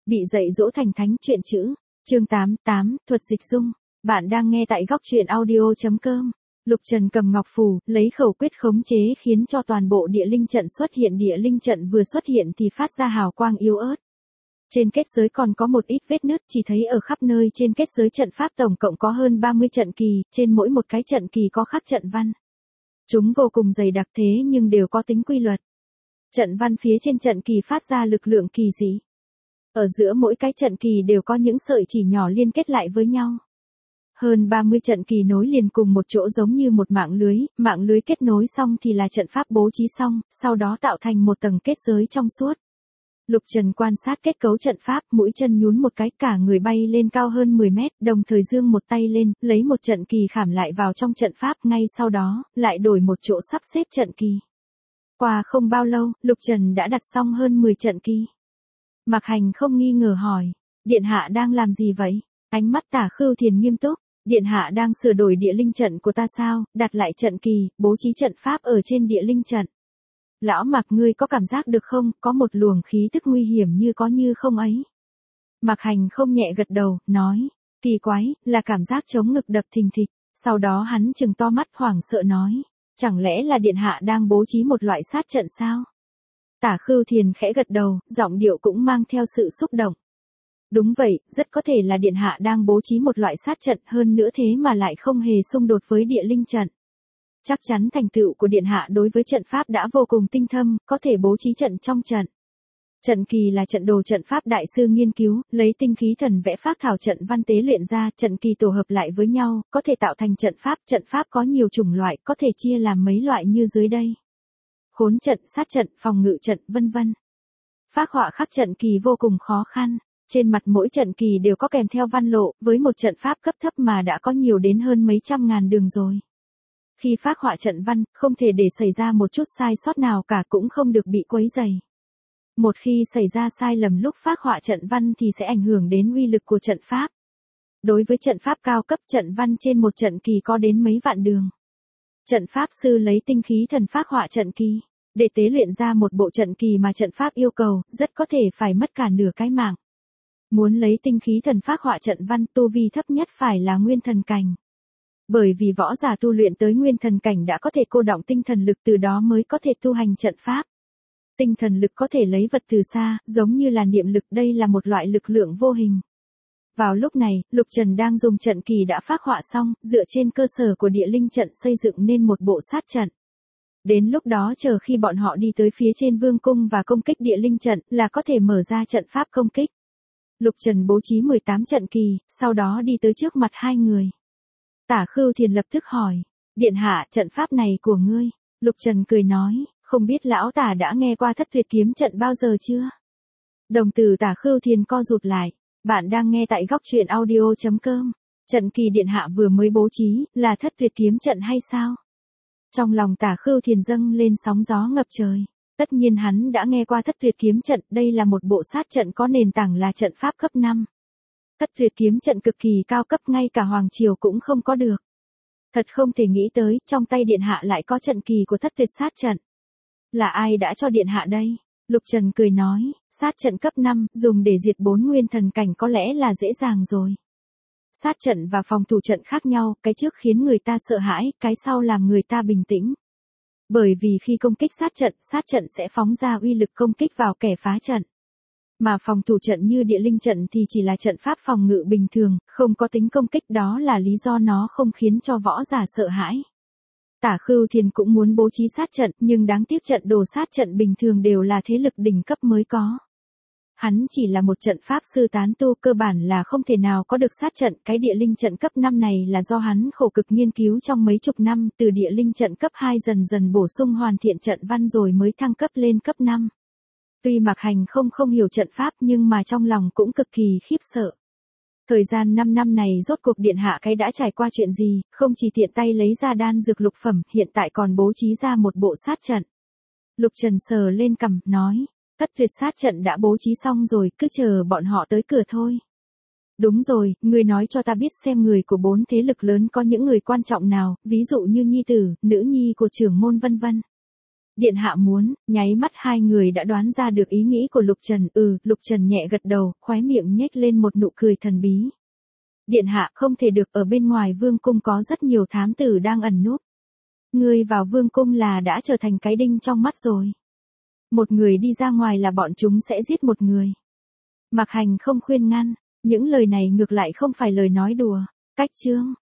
Bị dạy dỗ thành thánh truyện chữ. Chương 88, thuật dịch dung. Bạn đang nghe tại góc truyện audio.com. Lục Trần cầm ngọc phù, lấy khẩu quyết khống chế khiến cho toàn bộ địa linh trận xuất hiện. Địa linh trận vừa xuất hiện thì phát ra hào quang yếu ớt. Trên kết giới còn có một ít vết nứt, chỉ thấy ở khắp nơi trên kết giới trận pháp tổng cộng có hơn 30 trận kỳ, trên mỗi một cái trận kỳ có khắc trận văn. Chúng vô cùng dày đặc thế nhưng đều có tính quy luật. Trận văn phía trên trận kỳ phát ra lực lượng kỳ dị. Ở giữa mỗi cái trận kỳ đều có những sợi chỉ nhỏ liên kết lại với nhau. Hơn 30 trận kỳ nối liền cùng một chỗ giống như một mạng lưới kết nối xong thì là trận pháp bố trí xong, sau đó tạo thành một tầng kết giới trong suốt. Lục Trần quan sát kết cấu trận pháp, mũi chân nhún một cái, cả người bay lên cao hơn 10 mét, đồng thời giương một tay lên, lấy một trận kỳ khảm lại vào trong trận pháp, ngay sau đó, lại đổi một chỗ sắp xếp trận kỳ. Qua không bao lâu, Lục Trần đã đặt xong hơn 10 trận kỳ. Mạc Hành không nghi ngờ hỏi, Điện Hạ đang làm gì vậy? Ánh mắt Tả Khưu Thiền nghiêm túc, Điện Hạ đang sửa đổi địa linh trận của ta sao, đặt lại trận kỳ, bố trí trận pháp ở trên địa linh trận. Lão Mạc, ngươi có cảm giác được không, có một luồng khí tức nguy hiểm như có như không ấy. Mạc Hành không nhẹ gật đầu, nói, kỳ quái, là cảm giác chống ngực đập thình thịch, sau đó hắn trừng to mắt hoảng sợ nói, chẳng lẽ là Điện Hạ đang bố trí một loại sát trận sao? Tả Khưu Thiền khẽ gật đầu, giọng điệu cũng mang theo sự xúc động. Đúng vậy, rất có thể là Điện Hạ đang bố trí một loại sát trận, hơn nữa thế mà lại không hề xung đột với địa linh trận. Chắc chắn thành tựu của Điện Hạ đối với trận pháp đã vô cùng tinh thâm, có thể bố trí trận trong trận. Trận kỳ là trận đồ trận pháp đại sư nghiên cứu, lấy tinh khí thần vẽ phác thảo trận văn tế luyện ra, trận kỳ tổ hợp lại với nhau, có thể tạo thành trận pháp có nhiều chủng loại, có thể chia làm mấy loại như dưới đây. Khốn trận, sát trận, phòng ngự trận, vân vân. Phác họa khắc trận kỳ vô cùng khó khăn, trên mặt mỗi trận kỳ đều có kèm theo văn lộ, với một trận pháp cấp thấp mà đã có nhiều đến hơn mấy trăm ngàn đường rồi. Khi phác họa trận văn, không thể để xảy ra một chút sai sót nào cả, cũng không được bị quấy rầy. Một khi xảy ra sai lầm lúc phác họa trận văn thì sẽ ảnh hưởng đến uy lực của trận pháp. Đối với trận pháp cao cấp, trận văn trên một trận kỳ có đến mấy vạn đường. Trận pháp sư lấy tinh khí thần phác họa trận kỳ, để tế luyện ra một bộ trận kỳ mà trận pháp yêu cầu, rất có thể phải mất cả nửa cái mạng. Muốn lấy tinh khí thần phác họa trận văn, tu vi thấp nhất phải là nguyên thần cảnh. Bởi vì võ giả tu luyện tới nguyên thần cảnh đã có thể cô đọng tinh thần lực, từ đó mới có thể tu hành trận pháp. Tinh thần lực có thể lấy vật từ xa, giống như là niệm lực, đây là một loại lực lượng vô hình. Vào lúc này, Lục Trần đang dùng trận kỳ đã phác họa xong, dựa trên cơ sở của địa linh trận xây dựng nên một bộ sát trận. Đến lúc đó chờ khi bọn họ đi tới phía trên vương cung và công kích địa linh trận là có thể mở ra trận pháp công kích. Lục Trần bố trí 18 trận kỳ, sau đó đi tới trước mặt hai người. Tả Khưu Thiền lập tức hỏi, Điện Hạ, trận pháp này của ngươi? Lục Trần cười nói, không biết lão Tả đã nghe qua Thất Tuyệt kiếm trận bao giờ chưa? Đồng tử Tả Khưu Thiền co rụt lại, bạn đang nghe tại góc truyện audio.com. Trận kỳ Điện Hạ vừa mới bố trí, là Thất Tuyệt kiếm trận hay sao? Trong lòng Tả Khưu Thiền dâng lên sóng gió ngập trời. Tất nhiên hắn đã nghe qua Thất Tuyệt kiếm trận, đây là một bộ sát trận có nền tảng là trận pháp cấp 5. Thất Tuyệt kiếm trận cực kỳ cao cấp, ngay cả Hoàng Triều cũng không có được. Thật không thể nghĩ tới, trong tay Điện Hạ lại có trận kỳ của Thất Tuyệt sát trận. Là ai đã cho Điện Hạ đây? Lục Trần cười nói, sát trận cấp 5, dùng để diệt 4 nguyên thần cảnh có lẽ là dễ dàng rồi. Sát trận và phòng thủ trận khác nhau, cái trước khiến người ta sợ hãi, cái sau làm người ta bình tĩnh. Bởi vì khi công kích sát trận sẽ phóng ra uy lực công kích vào kẻ phá trận. Mà phòng thủ trận như địa linh trận thì chỉ là trận pháp phòng ngự bình thường, không có tính công kích, đó là lý do nó không khiến cho võ giả sợ hãi. Tả Khưu Thiền cũng muốn bố trí sát trận, nhưng đáng tiếc trận đồ sát trận bình thường đều là thế lực đỉnh cấp mới có. Hắn chỉ là một trận pháp sư tán tu, cơ bản là không thể nào có được sát trận. Cái địa linh trận cấp 5 này là do hắn khổ cực nghiên cứu trong mấy chục năm, từ địa linh trận cấp 2 dần dần bổ sung hoàn thiện trận văn rồi mới thăng cấp lên cấp 5. Tuy Mạc Hành không hiểu trận pháp nhưng mà trong lòng cũng cực kỳ khiếp sợ. Thời gian 5 năm này rốt cuộc Điện Hạ cái đã trải qua chuyện gì, không chỉ tiện tay lấy ra đan dược lục phẩm, hiện tại còn bố trí ra một bộ sát trận. Lục Trần sờ lên cằm, nói, Thất Tuyệt sát trận đã bố trí xong rồi, cứ chờ bọn họ tới cửa thôi. Đúng rồi, ngươi nói cho ta biết xem người của 4 thế lực lớn có những người quan trọng nào, ví dụ như nhi tử, nữ nhi của trưởng môn vân vân. Điện hạ muốn, nháy mắt hai người đã đoán ra được ý nghĩ của Lục Trần. Lục Trần nhẹ gật đầu, khóe miệng nhếch lên một nụ cười thần bí. Điện hạ không thể được, ở bên ngoài vương cung có rất nhiều thám tử đang ẩn núp. Ngươi vào vương cung là đã trở thành cái đinh trong mắt rồi. Một người đi ra ngoài là bọn chúng sẽ giết một người. Mạc Hành không khuyên ngăn, những lời này ngược lại không phải lời nói đùa. Cách chương